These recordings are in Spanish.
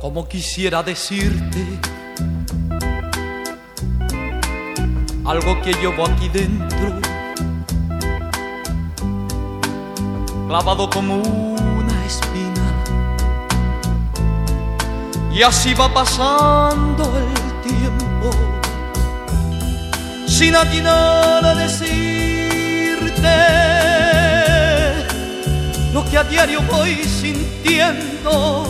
Como quisiera decirte algo que llevo aquí dentro, clavado como una espina, y así va pasando el tiempo sin atinar a decirte lo que a diario voy sintiendo,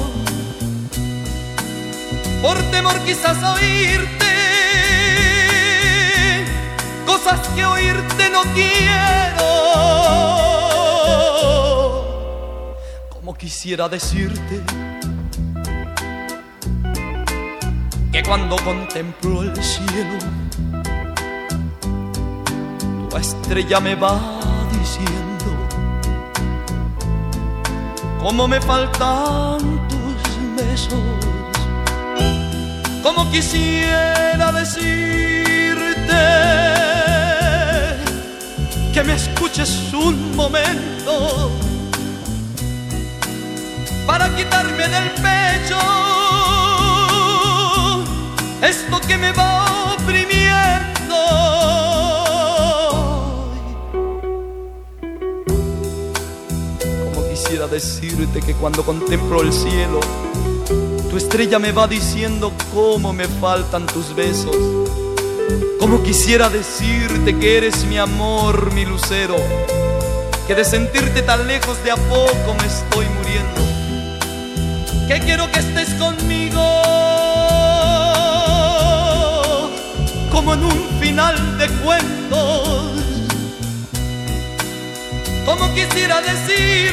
por temor quizás a oírte cosas que oírte no quiero. Como quisiera decirte que cuando contemplo el cielo, tu estrella me va diciendo cómo me faltan tus besos. Como quisiera decirte que me escuches un momento para quitarme del pecho esto que me va oprimiendo. Como quisiera decirte que cuando contemplo el cielo, tu estrella me va diciendo cómo me faltan tus besos. Como quisiera decirte que eres mi amor, mi lucero, que de sentirte tan lejos de a poco me estoy muriendo, que quiero que estés conmigo como en un final de cuentos. Como quisiera decir